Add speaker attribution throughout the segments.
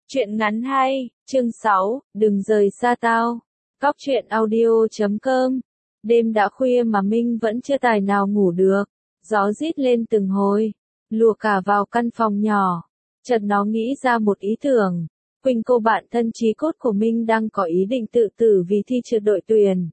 Speaker 1: Truyện ngắn hay, chương 6, đừng rời xa tao. Cóc truyện audio.com. Đêm đã khuya mà Minh vẫn chưa tài nào ngủ được. Gió rít lên từng hồi, lùa cả vào căn phòng nhỏ. Chợt nó nghĩ ra một ý tưởng. Quỳnh, cô bạn thân chí cốt của Minh đang có ý định tự tử vì thi trượt đội tuyển.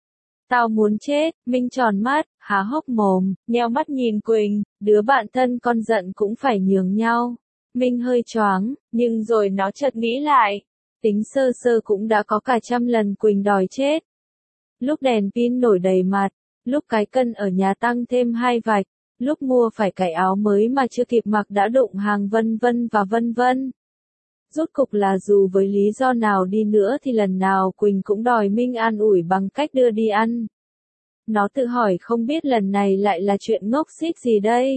Speaker 1: Tao muốn chết. Minh tròn mắt, há hốc mồm, nheo mắt nhìn Quỳnh, đứa bạn thân con giận cũng phải nhường nhau. Minh hơi choáng, nhưng rồi nó chợt nghĩ lại. Tính sơ sơ cũng đã có cả 100 lần Quỳnh đòi chết. Lúc đèn pin nổi đầy mặt, lúc cái cân ở nhà tăng thêm 2 vạch, lúc mua phải cái áo mới mà chưa kịp mặc đã đụng hàng vân vân và vân vân. Rốt cục là dù với lý do nào đi nữa thì lần nào Quỳnh cũng đòi Minh an ủi bằng cách đưa đi ăn. Nó tự hỏi không biết lần này lại là chuyện ngốc xít gì đây.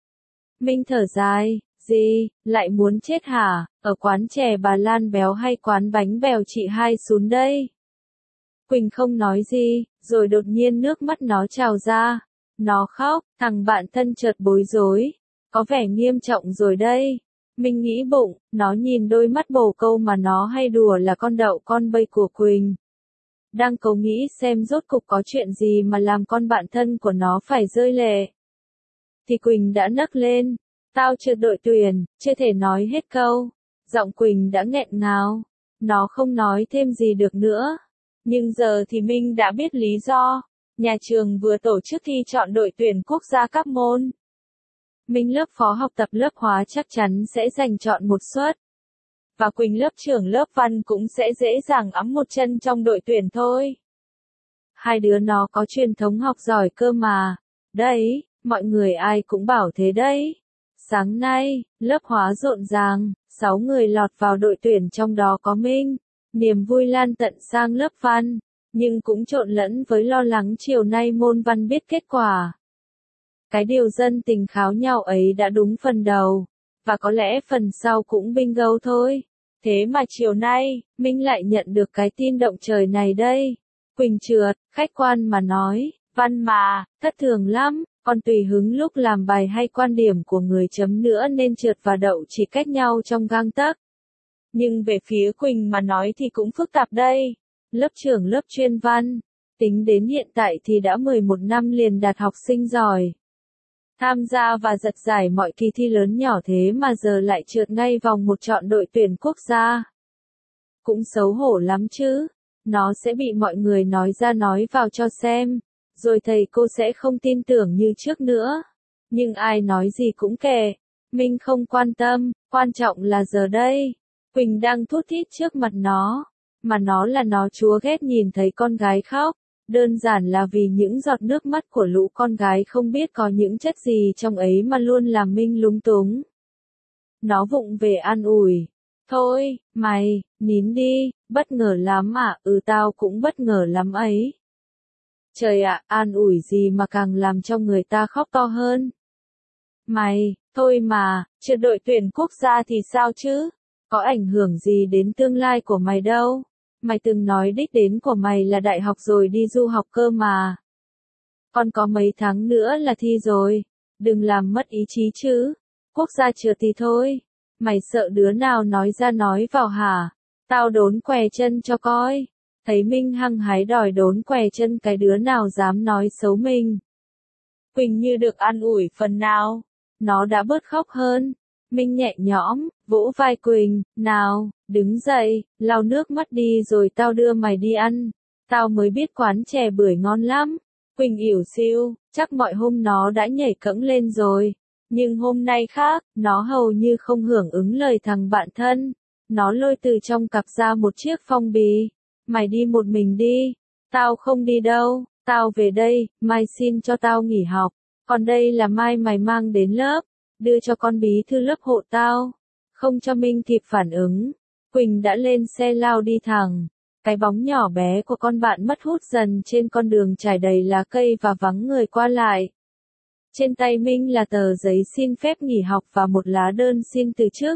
Speaker 1: Minh thở dài, gì, lại muốn chết hả, ở quán chè bà Lan béo hay quán bánh bèo chị Hai xuống đây. Quỳnh không nói gì, rồi đột nhiên nước mắt nó trào ra. Nó khóc, thằng bạn thân chợt bối rối. Có vẻ nghiêm trọng rồi đây. Minh nghĩ bụng, nó nhìn đôi mắt bồ câu mà nó hay đùa là con đậu con bây của Quỳnh. Đang cố nghĩ xem rốt cục có chuyện gì mà làm con bạn thân của nó phải rơi lệ. Thì Quỳnh đã nấc lên. Tao trượt đội tuyển, chưa thể nói hết câu. Giọng Quỳnh đã nghẹn ngào. Nó không nói thêm gì được nữa. Nhưng giờ thì Minh đã biết lý do. Nhà trường vừa tổ chức thi chọn đội tuyển quốc gia các môn. Minh lớp phó học tập lớp hóa chắc chắn sẽ giành chọn một suất. Và Quỳnh lớp trưởng lớp văn cũng sẽ dễ dàng ẵm một chân trong đội tuyển thôi. Hai đứa nó có truyền thống học giỏi cơ mà. Đấy, mọi người ai cũng bảo thế đấy. Sáng nay, lớp hóa rộn ràng, 6 người lọt vào đội tuyển trong đó có Minh. Niềm vui lan tận sang lớp văn, nhưng cũng trộn lẫn với lo lắng chiều nay môn văn biết kết quả. Cái điều dân tình kháo nhau ấy đã đúng phần đầu, và có lẽ phần sau cũng bingo thôi. Thế mà chiều nay, Minh lại nhận được cái tin động trời này đây. Quỳnh trượt, khách quan mà nói, văn mà, thất thường lắm. Còn tùy hứng lúc làm bài hay quan điểm của người chấm nữa nên trượt và đậu chỉ cách nhau trong gang tấc. Nhưng về phía Quỳnh mà nói thì cũng phức tạp đây. Lớp trưởng lớp chuyên văn, tính đến hiện tại thì đã 11 năm liền đạt học sinh giỏi. Tham gia và giật giải mọi kỳ thi lớn nhỏ thế mà giờ lại trượt ngay vòng một chọn đội tuyển quốc gia. Cũng xấu hổ lắm chứ. Nó sẽ bị mọi người nói ra nói vào cho xem. Rồi thầy cô sẽ không tin tưởng như trước nữa. Nhưng ai nói gì cũng kệ. Minh không quan tâm, quan trọng là giờ đây. Quỳnh đang thút thít trước mặt nó. Mà nó là nó chúa ghét nhìn thấy con gái khóc. Đơn giản là vì những giọt nước mắt của lũ con gái không biết có những chất gì trong ấy mà luôn làm Minh lúng túng. Nó vụng về an ủi. Thôi, mày, nín đi, bất ngờ lắm à, tao cũng bất ngờ lắm ấy. Trời ạ, an ủi gì mà càng làm cho người ta khóc to hơn. Mày, thôi mà, trượt đội tuyển quốc gia thì sao chứ? Có ảnh hưởng gì đến tương lai của mày đâu. Mày từng nói đích đến của mày là đại học rồi đi du học cơ mà. Còn có mấy tháng nữa là thi rồi. Đừng làm mất ý chí chứ. Quốc gia trượt thì thôi. Mày sợ đứa nào nói ra nói vào hả? Tao đốn què chân cho coi. Thấy Minh hăng hái đòi đốn què chân cái đứa nào dám nói xấu mình. Quỳnh như được an ủi phần nào. Nó đã bớt khóc hơn. Minh nhẹ nhõm, vỗ vai Quỳnh, nào, đứng dậy, lau nước mắt đi rồi tao đưa mày đi ăn. Tao mới biết quán chè bưởi ngon lắm. Quỳnh ỉu xìu, chắc mọi hôm nó đã nhảy cẫng lên rồi. Nhưng hôm nay khác, nó hầu như không hưởng ứng lời thằng bạn thân. Nó lôi từ trong cặp ra một chiếc phong bì. Mày đi một mình đi. Tao không đi đâu, tao về đây, mai xin cho tao nghỉ học. Còn đây là mai mày mang đến lớp. Đưa cho con bí thư lớp hộ tao. Không cho Minh kịp phản ứng. Quỳnh đã lên xe lao đi thẳng. Cái bóng nhỏ bé của con bạn mất hút dần trên con đường trải đầy lá cây và vắng người qua lại. Trên tay Minh là tờ giấy xin phép nghỉ học và một lá đơn xin từ chức.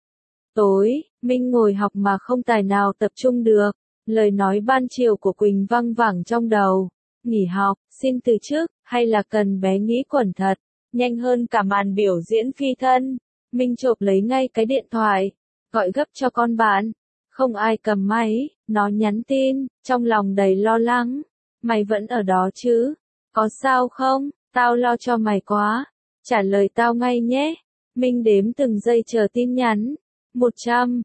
Speaker 1: Tối, Minh ngồi học mà không tài nào tập trung được. Lời nói ban chiều của Quỳnh văng vẳng trong đầu. Nghỉ học, xin từ chức, hay là cần bé nghĩ quẩn thật. Nhanh hơn cả màn biểu diễn phi thân. Minh chộp lấy ngay cái điện thoại. gọi gấp cho con bạn. Không ai cầm máy, nó nhắn tin, trong lòng đầy lo lắng. Mày vẫn ở đó chứ? Có sao không? Tao lo cho mày quá. Trả lời tao ngay nhé. Minh đếm từng giây chờ tin nhắn. 100,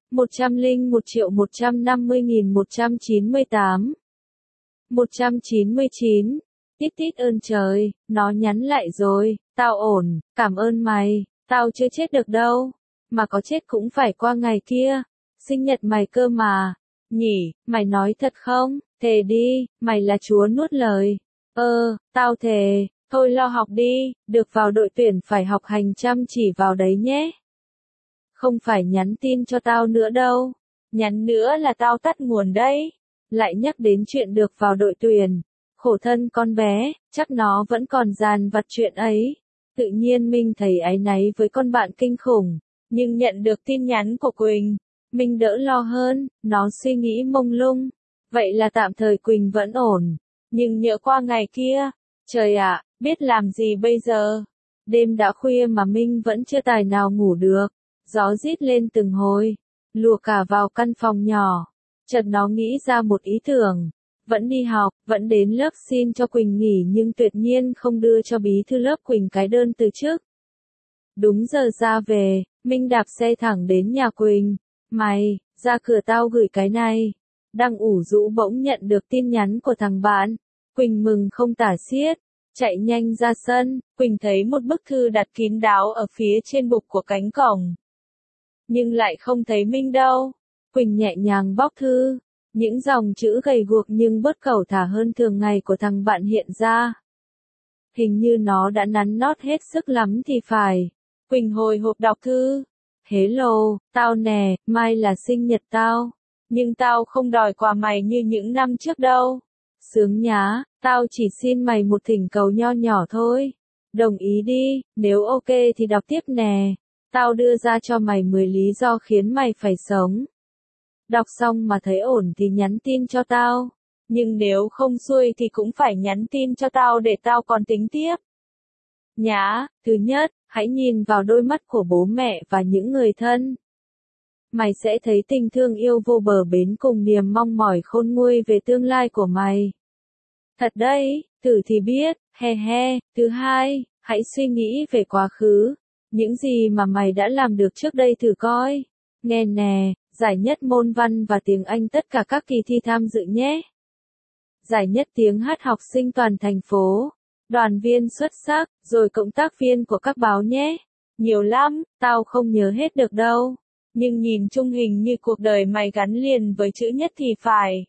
Speaker 1: 101.150.198. 199. Tít tít ơn trời, nó nhắn lại rồi, tao ổn, cảm ơn mày, tao chưa chết được đâu. Mà có chết cũng phải qua ngày kia. Sinh nhật mày cơ mà. Nhỉ, mày nói thật không? Thề đi, mày là chúa nuốt lời. Tao thề, thôi lo học đi, được vào đội tuyển phải học hành chăm chỉ vào đấy nhé. Không phải nhắn tin cho tao nữa đâu. Nhắn nữa là tao tắt nguồn đấy. Lại nhắc đến chuyện được vào đội tuyển. Khổ thân con bé, chắc nó vẫn còn dàn vặt chuyện ấy. Tự nhiên Minh thấy áy náy với con bạn kinh khủng. Nhưng nhận được tin nhắn của Quỳnh, Minh đỡ lo hơn, nó suy nghĩ mông lung. Vậy là tạm thời Quỳnh vẫn ổn. Nhưng nhỡ qua ngày kia, trời ạ, biết làm gì bây giờ? Đêm đã khuya mà Minh vẫn chưa tài nào ngủ được. Gió rít lên từng hồi, lùa cả vào căn phòng nhỏ. Chợt nó nghĩ ra một ý tưởng. Vẫn đi học, vẫn đến lớp xin cho Quỳnh nghỉ nhưng tuyệt nhiên không đưa cho bí thư lớp Quỳnh cái đơn từ chức. Đúng giờ ra về, Minh đạp xe thẳng đến nhà Quỳnh. Mày, ra cửa tao gửi cái này. Đang ủ rũ bỗng nhận được tin nhắn của thằng bạn. Quỳnh mừng không tả xiết. Chạy nhanh ra sân, Quỳnh thấy một bức thư đặt kín đáo ở phía trên bục của cánh cổng. Nhưng lại không thấy Minh đâu. Quỳnh nhẹ nhàng bóc thư. Những dòng chữ gầy guộc nhưng bớt cẩu thả hơn thường ngày của thằng bạn hiện ra. Hình như nó đã nắn nót hết sức lắm thì phải. Quỳnh hồi hộp đọc thư. Hello, tao nè, mai là sinh nhật tao. Nhưng tao không đòi quà mày như những năm trước đâu. Sướng nhá, tao chỉ xin mày một thỉnh cầu nho nhỏ thôi. Đồng ý đi, nếu ok thì đọc tiếp nè. Tao đưa ra cho mày 10 lý do khiến mày phải sống. Đọc xong mà thấy ổn thì nhắn tin cho tao. Nhưng nếu không xuôi thì cũng phải nhắn tin cho tao để tao còn tính tiếp. Nhá, thứ nhất, hãy nhìn vào đôi mắt của bố mẹ và những người thân. Mày sẽ thấy tình thương yêu vô bờ bến cùng niềm mong mỏi khôn nguôi về tương lai của mày. Thật đấy, thử thì biết, he he. Thứ hai, hãy suy nghĩ về quá khứ. Những gì mà mày đã làm được trước đây thử coi. Nghe nè, giải nhất môn văn và tiếng Anh tất cả các kỳ thi tham dự nhé. Giải nhất tiếng hát học sinh toàn thành phố. Đoàn viên xuất sắc, rồi cộng tác viên của các báo nhé. Nhiều lắm, tao không nhớ hết được đâu. Nhưng nhìn chung hình như cuộc đời mày gắn liền với chữ nhất thì phải.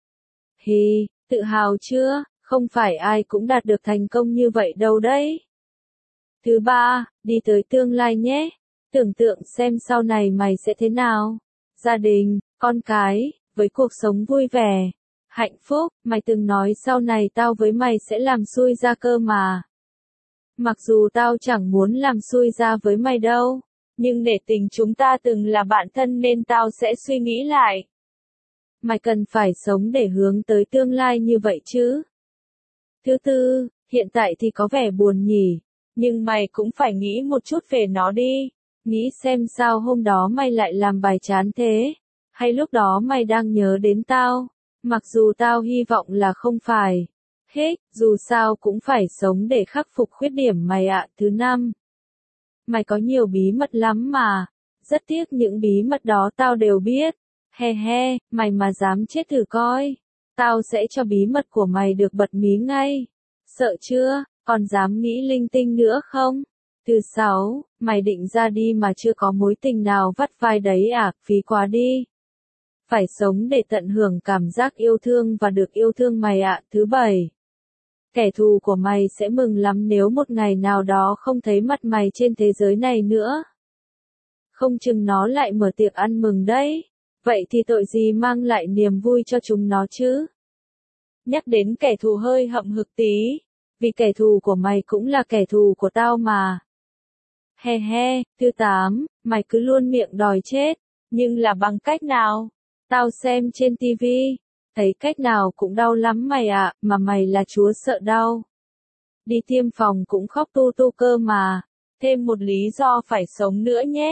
Speaker 1: Hì, tự hào chưa? Không phải ai cũng đạt được thành công như vậy đâu đấy. Thứ ba, đi tới tương lai nhé. Tưởng tượng xem sau này mày sẽ thế nào. Gia đình, con cái, với cuộc sống vui vẻ, hạnh phúc, mày từng nói sau này tao với mày sẽ làm xui ra cơ mà. Mặc dù tao chẳng muốn làm xui ra với mày đâu, nhưng để tình chúng ta từng là bạn thân nên tao sẽ suy nghĩ lại. Mày cần phải sống để hướng tới tương lai như vậy chứ. Thứ tư, hiện tại thì có vẻ buồn nhỉ, nhưng mày cũng phải nghĩ một chút về nó đi. Nghĩ xem sao hôm đó mày lại làm bài chán thế. Hay lúc đó mày đang nhớ đến tao. Mặc dù tao hy vọng là không phải. Dù sao cũng phải sống để khắc phục khuyết điểm mày ạ. Thứ năm, mày có nhiều bí mật lắm mà. Rất tiếc những bí mật đó tao đều biết. He he, mày mà dám chết thử coi. Tao sẽ cho bí mật của mày được bật mí ngay. Sợ chưa, còn dám nghĩ linh tinh nữa không? Thứ sáu, mày định ra đi mà chưa có mối tình nào vắt vai đấy à, phí quá đi. Phải sống để tận hưởng cảm giác yêu thương và được yêu thương mày ạ. Thứ bảy, kẻ thù của mày sẽ mừng lắm nếu một ngày nào đó không thấy mặt mày trên thế giới này nữa. Không chừng nó lại mở tiệc ăn mừng đấy. Vậy thì tội gì mang lại niềm vui cho chúng nó chứ? Nhắc đến kẻ thù hơi hậm hực tí. Vì kẻ thù của mày cũng là kẻ thù của tao mà. He he. Thứ tám, mày cứ luôn miệng đòi chết. Nhưng là bằng cách nào? Tao xem trên tivi. Thấy cách nào cũng đau lắm mày ạ, mà mày là chúa sợ đau. Đi tiêm phòng cũng khóc tu tu cơ mà. Thêm một lý do phải sống nữa nhé.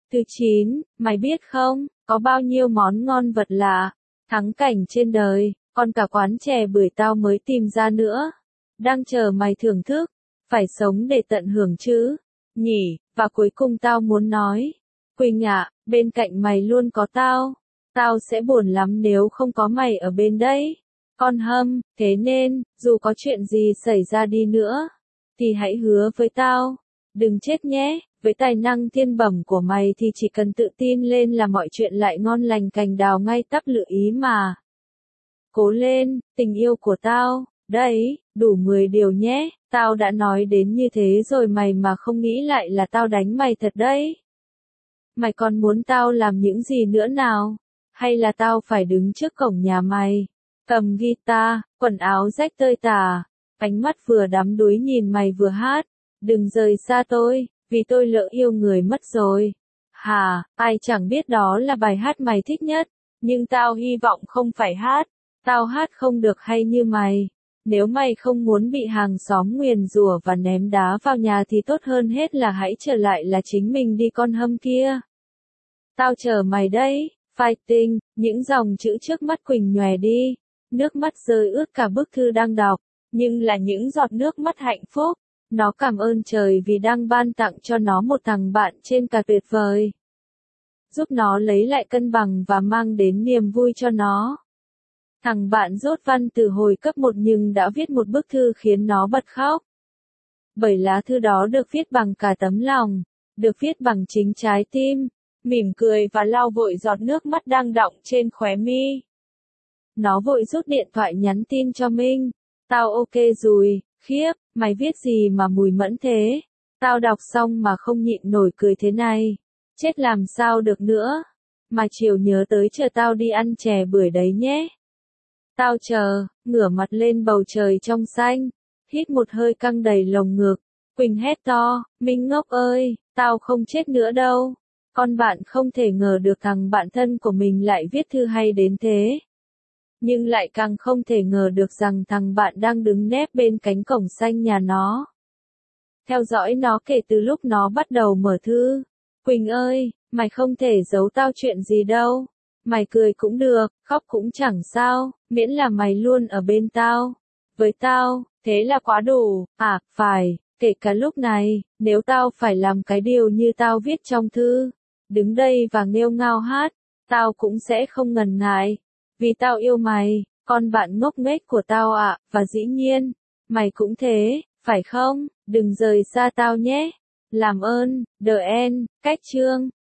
Speaker 1: Thứ 9, mày biết không, có bao nhiêu món ngon vật lạ, thắng cảnh trên đời, còn cả quán chè bưởi tao mới tìm ra nữa. Đang chờ mày thưởng thức, phải sống để tận hưởng chứ, nhỉ, và cuối cùng tao muốn nói. Quỳnh ạ, bên cạnh mày luôn có tao. Tao sẽ buồn lắm nếu không có mày ở bên đấy. Con Hâm, thế nên, dù có chuyện gì xảy ra đi nữa, thì hãy hứa với tao. Đừng chết nhé, với tài năng thiên bẩm của mày thì chỉ cần tự tin lên là mọi chuyện lại ngon lành cành đào ngay tắp lựa ý mà. Cố lên, tình yêu của tao, đấy, đủ 10 điều nhé, tao đã nói đến như thế rồi mày mà không nghĩ lại là tao đánh mày thật đấy. Mày còn muốn tao làm những gì nữa nào? Hay là tao phải đứng trước cổng nhà mày, cầm guitar, quần áo rách tơi tả, ánh mắt vừa đắm đuối nhìn mày vừa hát, đừng rời xa tôi, vì tôi lỡ yêu người mất rồi. Hà, ai chẳng biết đó là bài hát mày thích nhất, nhưng tao hy vọng không phải hát, tao hát không được hay như mày. Nếu mày không muốn bị hàng xóm nguyền rủa và ném đá vào nhà thì tốt hơn hết là hãy trở lại là chính mình đi con Hâm kia. Tao chờ mày đấy, fighting, những dòng chữ trước mắt Quỳnh nhòe đi, nước mắt rơi ướt cả bức thư đang đọc, nhưng là những giọt nước mắt hạnh phúc. Nó cảm ơn trời vì đang ban tặng cho nó một thằng bạn trên cả tuyệt vời. Giúp nó lấy lại cân bằng và mang đến niềm vui cho nó. Thằng bạn dốt văn từ hồi cấp 1 nhưng đã viết một bức thư khiến nó bật khóc. Bởi lá thư đó được viết bằng cả tấm lòng, được viết bằng chính trái tim, mỉm cười và lau vội giọt nước mắt đang đọng trên khóe mi. Nó vội rút điện thoại nhắn tin cho Minh. Tao ok rồi, khiếp, mày viết gì mà mùi mẫn thế? Tao đọc xong mà không nhịn nổi cười thế này. Chết làm sao được nữa. Mà chiều nhớ tới chờ tao đi ăn chè bưởi đấy nhé. Tao chờ, ngửa mặt lên bầu trời trong xanh. Hít một hơi căng đầy lồng ngực. Quỳnh hét to, Minh ngốc ơi, tao không chết nữa đâu. Con bạn không thể ngờ được thằng bạn thân của mình lại viết thư hay đến thế. Nhưng lại càng không thể ngờ được rằng thằng bạn đang đứng nép bên cánh cổng xanh nhà nó. Theo dõi nó kể từ lúc nó bắt đầu mở thư. Quỳnh ơi, mày không thể giấu tao chuyện gì đâu. Mày cười cũng được, khóc cũng chẳng sao, miễn là mày luôn ở bên tao. Với tao, thế là quá đủ, phải, kể cả lúc này, nếu tao phải làm cái điều như tao viết trong thư, đứng đây và nghêu ngao hát, tao cũng sẽ không ngần ngại. Vì tao yêu mày, con bạn ngốc nghếch của tao ạ, và dĩ nhiên, mày cũng thế, phải không? Đừng rời xa tao nhé. Làm ơn, The End, Cách Chương.